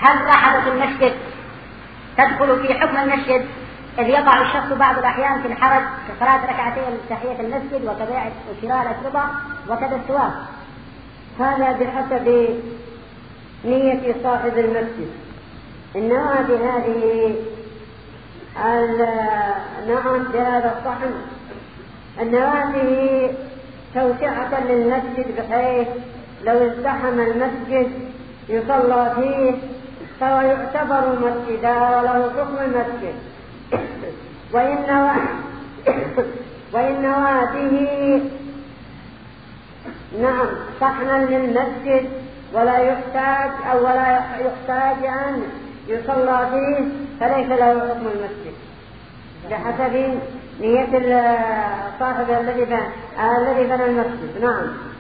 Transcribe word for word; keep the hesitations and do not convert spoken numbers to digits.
هل رحلة المسجد تدخل في حكم المسجد إذ يقع الشخص بعض الأحيان في الحرج كصلاة ركعتي تحية المسجد وكبيع وشراء الأشربة وكذا السواق؟ هذا بحسب نية صاحب المسجد. إنما بهذه نعم بهذا الصحن النوافل توسعة للمسجد بحيث لو ازدحم المسجد يصلى فيه فهو يعتبر مسجدا وله حكم المسجد. وإن نواته نعم صحنا للمسجد ولا يحتاج أو ولا يحتاج أن يصلى فيه فليس له حكم المسجد بحسب نية صاحب الذي بنى المسجد. نعم.